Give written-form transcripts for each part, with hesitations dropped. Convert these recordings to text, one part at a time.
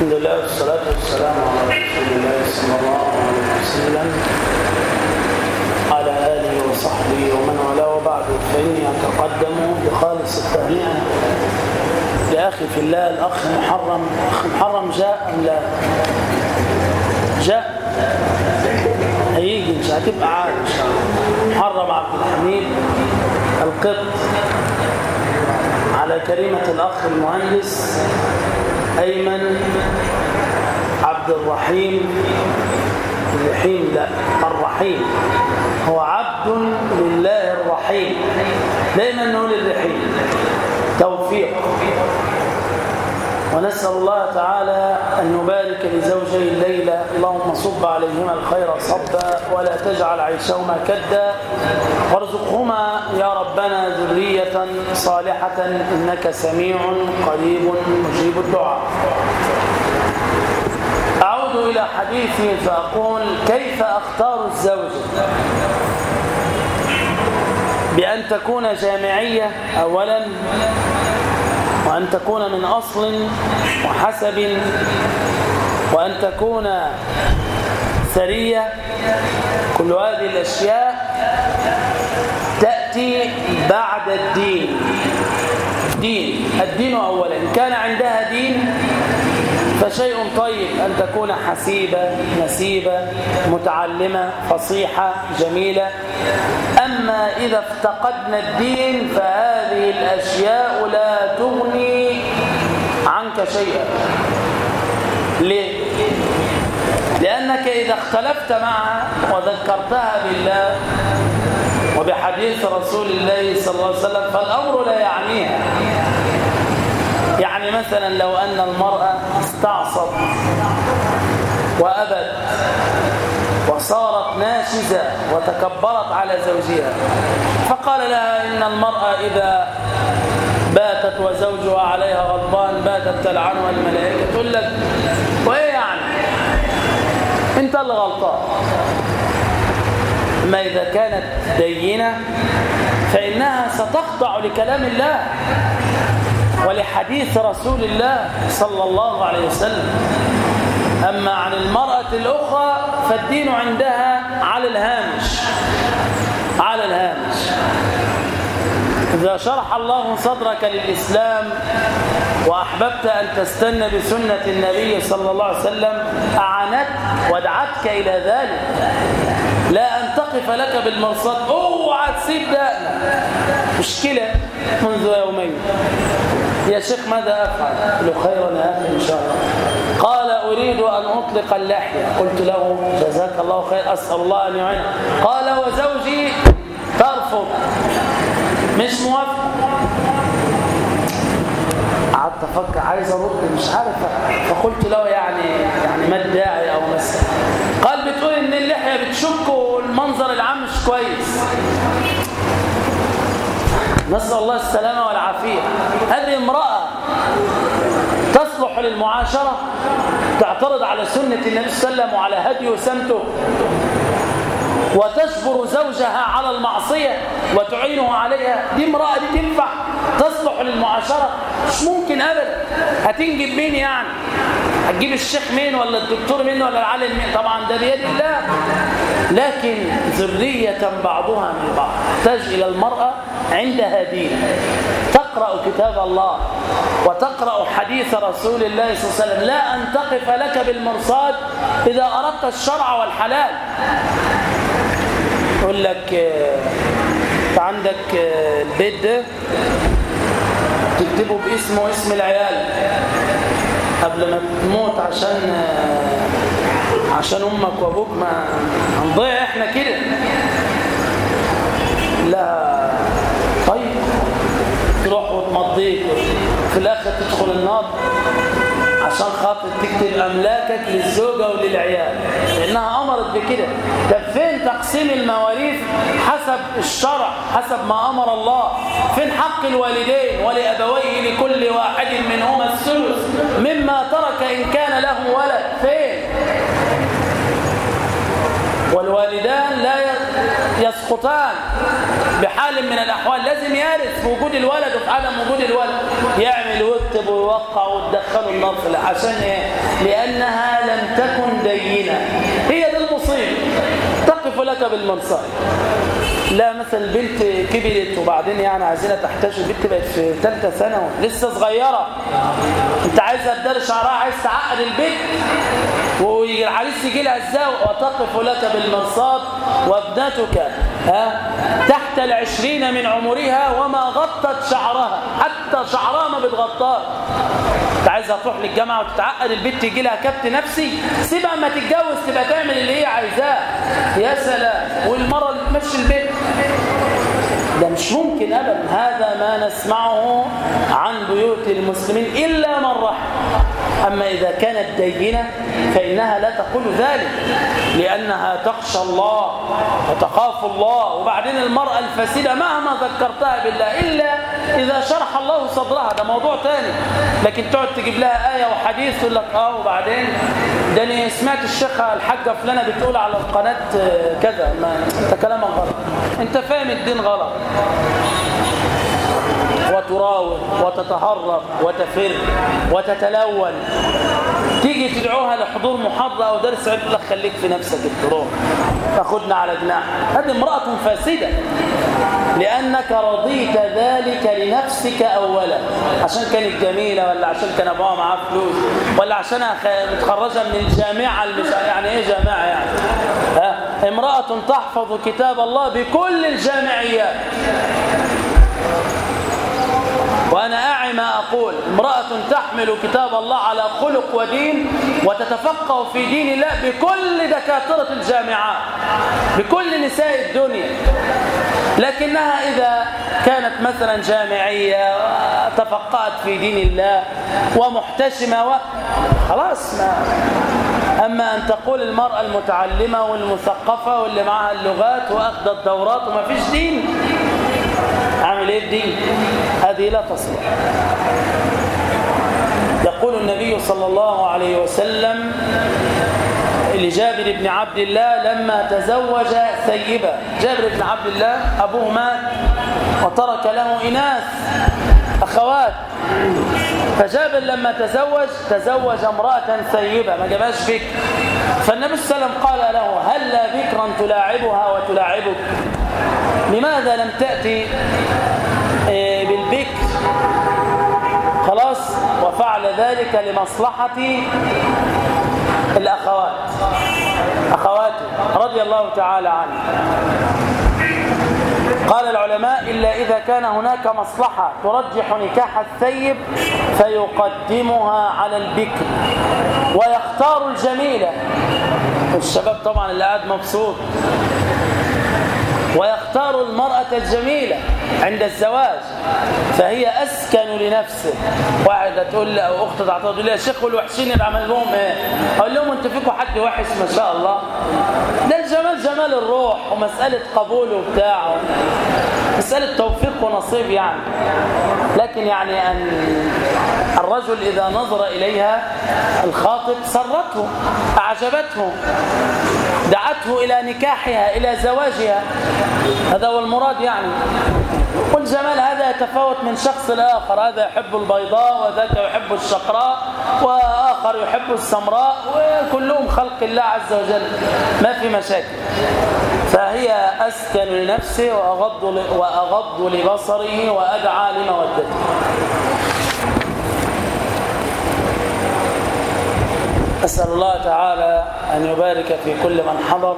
الحمد لله والصلاة والسلام على رسول الله صلى الله عليه وسلم على آله وصحبه ومن والاه، وبعد فإني أتقدم بخالص التهنئة لأخي في الله الأخ محرم. أخ محرم جاء أم لا؟ جاء، هيجي مش هتبقى عاد إن شاء الله. محرم عبد الحميد القط على كريمة الأخ المهندس أيمن عبد الرحيم. الرحيم لا، الرحيم هو عبد لله الرحيم، دائما نقول الرحيم. توفيق، ونسأل الله تعالى أن نبارك لزوجي الليلة، اللهم صب عليهما الخير صبا ولا تجعل عيشهما كدا، وارزقهما يا ربنا ذرية صالحة إنك سميع قريب مجيب الدعاء. أعود إلى حديثي فأقول: كيف أختار الزوجة؟ بأن تكون جامعية أولا، وأن تكون من أصل وحسب، وأن تكون ثرية. كل هذه الأشياء تأتي بعد الدين. الدين أولا. إن كان عندها دين فشيء طيب أن تكون حسيبة نسيبة متعلمة فصيحة جميلة. أما إذا افتقدنا الدين فهذه الأشياء لا تغني عنك شيئا. ليه؟ لأنك إذا اختلفت معها وذكرتها بالله وبحديث رسول الله صلى الله عليه وسلم فالأمر لا يعنيها. يعني مثلا لو أن المرأة استعصت وأبت وصارت ناشزة وتكبرت على زوجها، فقال لها إن المرأة إذا باتت وزوجها عليها غضبان باتت تلعنها الملائكة، تقول لك وإيه يعني؟ أنت اللي غلطان. أما إذا كانت دينة فإنها ستخضع لكلام الله ولحديث رسول الله صلى الله عليه وسلم. أما عن المرأة الأخرى فالدين عندها على الهامش. إذا شرح الله صدرك للإسلام وأحببت أن تستنى بسنة النبي صلى الله عليه وسلم أعانت ودعتك إلى ذلك، لا أن تقف لك بالمرصاد. اوعى تسيب دقنا، مشكلة منذ يومين. يا شيخ ماذا أفعل؟ له خيرا يا أخي إن شاء الله. قال أريد أن أطلق اللحية. قلت له جزاك الله خير، أسأل الله أن يعينك. قال وزوجي ترفض، مش موافق. قعدت أفكر عايز أرد مش عارف، فقلت له يعني ما الداعي أو مثلا. قال بتقول إن اللحية بتشك والمنظر العام مش كويس. نسأل الله السلامة والعافية. هذه امرأة تصلح للمعاشرة، تعترض على سنة النبي صلى الله عليه وسلم وعلى هديه وسمته، وتجبر زوجها على المعصية وتعينه عليها. دي امرأة دي تنفع تصلح للمعاشرة؟ مش ممكن أبدا. هتنجب مين يعني؟ هتجيب الشيخ مين ولا الدكتور مين ولا العالم مين؟ طبعا ده بيد الله. لكن ذرية بعضها من بعض تحتاج إلى المرأة عندها دين، تقرأ كتاب الله وتقرأ حديث رسول الله صلى الله عليه وسلم، لا أن تقف لك بالمرصاد إذا أردت الشرع والحلال. يقول لك عندك البيت ده تكتبه باسمه واسم العيال قبل ما تموت عشان امك وابوك ما هنضيع احنا كده. لا طيب، تروح وتمضيك في الاخر تدخل النار عشان خاطر تكتب املاكك للزوجه وللعيال، لانها امرت بكده. طب فين تقسيم المواريث حسب الشرع، حسب ما امر الله؟ فين حق الوالدين ولابويه لكل واحد منهما الثلث مما ترك ان كان له ولد؟ فين؟ والوالدان لا يسقطان بحال من الأحوال، لازم يرث في وجود الولد وفي عدم وجود الولد. يعمل ويكتب ويوقع وتدخله النار عشان ايه؟ لأنها لم تكن دينة. هي دي المصيبة، تقف لك بالمرصاد. لا مثلا بنت كبرت وبعدين يعني عايزينها تحتاج، البنت بقت في ثالثه ثانوي لسه صغيره، انت عايزها تدار شعرها، عايز تعقد البنت والعريس يجي لها ازاي، وتقف لك بالمرصاد وابنتك تحت 20 من عمرها وما غطت شعرها، حتى شعرها ما بتغطاه. انت عايزها تروح للجامعه وتتعقد البنت يجي لها كبت نفسي، سيبها ما تتجوز تبقى تعمل اللي هي عايزاه. يا سلام، والمره اللي تمشي البنت ده مش ممكن ابدا. هذا ما نسمعه عن بيوت المسلمين الا من رحم. اما اذا كانت دينه فانها لا تقول ذلك، لانها تخشى الله وتخاف الله. وبعدين المراه الفاسده مهما ذكرتها بالله الا اذا شرح الله صدرها، ده موضوع ثاني. لكن تقعد تجيب لها ايه وحديث تقول لك وبعدين ده انا سمعت الشيخه الحاجه فلانه بتقول على القناه كذا. ما انت كلامك غلط، انت فاهم الدين غلط. وتراوغ وتتهرب وتفر وتتلون، تيجي تدعوها لحضور محاضرة أو درس علم لك خليك في نفسك التروح تاخدنا على جناح. هذه امرأة فاسدة، لأنك رضيت ذلك لنفسك أولا، عشان كانت جميلة، ولا عشان كان أبوها معاه فلوس، ولا عشان متخرجة من الجامعة يعني إيه جامعة يعني؟ امرأة تحفظ كتاب الله بكل الجامعيات. وأنا أعي ما أقول، امرأة تحمل كتاب الله على خلق ودين وتتفقه في دين الله بكل دكاترة الجامعات، بكل نساء الدنيا. لكنها إذا كانت مثلا جامعية تفقهت في دين الله ومحتشمة خلاص. أما أن تقول المرأة المتعلمة والمثقفة واللي معها اللغات وأخذ الدورات وما فيش دين، عامل ايه الدين؟ هذه لا تصلح. يقول النبي صلى الله عليه وسلم لجابر بن عبد الله لما تزوج ثيبة. جابر بن عبد الله أبوه مات وترك له إناث أخوات، فجابر لما تزوج امرأة ثيبة ما جابهاش بكر. فالنبي صلى الله عليه وسلم قال له هلا بكرا تلاعبها وتلاعبك، لماذا لم تأتي بالبكر؟ خلاص. وفعل ذلك لمصلحة الأخوات، أخواته رضي الله تعالى عنه. قال العلماء إلا إذا كان هناك مصلحة ترجح نكاح الثيب فيقدمها على البكر ويختار الجميلة. الشباب طبعا اللي قاعد مبسوط، ويختار المرأة الجميلة عند الزواج فهي أسكن لنفسه. واحدة تقول لي أو أخت تعطيها تقول لي يا شيخ والوحشين اللي عمل لهم إيه؟ أقول لهم أنت فيكم حد وحش ما شاء الله؟ ده الجمال جمال الروح، ومسألة قبول وبتاعه، مسألة توفيق ونصيب يعني. لكن يعني أن الرجل إذا نظر إليها الخاطب سرته أعجبته دعته إلى نكاحها إلى زواجها، هذا هو المراد يعني. والجمال هذا يتفاوت من شخص لآخر، هذا يحب البيضاء وذاك يحب الشقراء وآخر يحب السمراء، وكلهم خلق الله عز وجل، ما في مشاكل. فهي أسكن لنفسه وأغض لبصره وأدعى لمودته. أسأل الله تعالى أن يبارك في كل من حضر،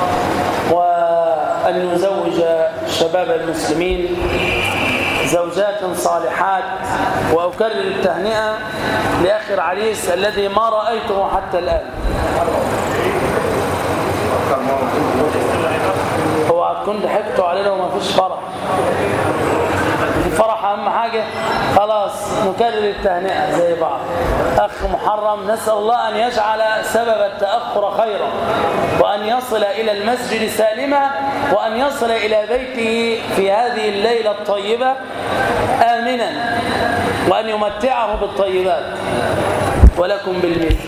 وأن يزوج شباب المسلمين زوجات صالحات. وأكرر التهنئة لأخي العريس الذي ما رأيته حتى الآن. هو كنت ضحكتوا علينا وما فيش فرح، الفرح أهم حاجة. خلاص نكرر التهنئة زي بعض. أخ محرم نسأل الله أن يجعل سبب التأخر خيرا، وأن يصل إلى المسجد سالما، وأن يصل إلى بيته في هذه الليلة الطيبة آمنا، وأن يمتعه بالطيبات ولكم بالمثل.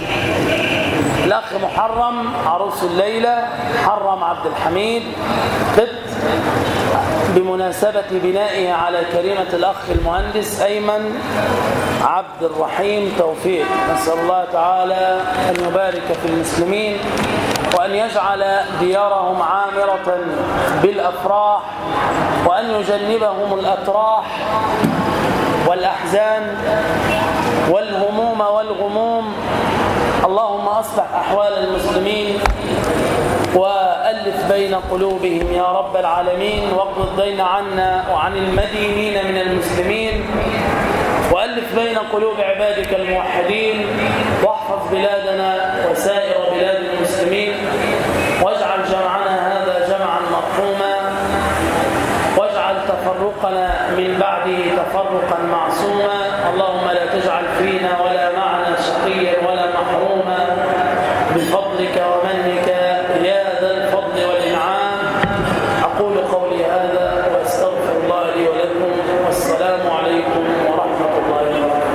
الأخ محرم عروس الليلة، محرم عبد الحميد قط بمناسبة بنائه على كلمة الأخ المهندس أيمن عبد الرحيم توفيق. نسأل الله تعالى أن يبارك في المسلمين وأن يجعل ديارهم عامرة بالأفراح وأن يجنبهم الأتراح والأحزان والهموم والغموم. اللهم أصلح أحوال المسلمين وألف بين قلوبهم يا رب العالمين، واقض الدين عنا وعن المدينين من المسلمين، وألف بين قلوب عبادك الموحدين، واحفظ بلادنا وسائر بلاد المسلمين، واجعل جمعنا هذا جمعا مرحوما، واجعل تفرقنا من بعده تفرقا معصوما. اللهم لا تجعل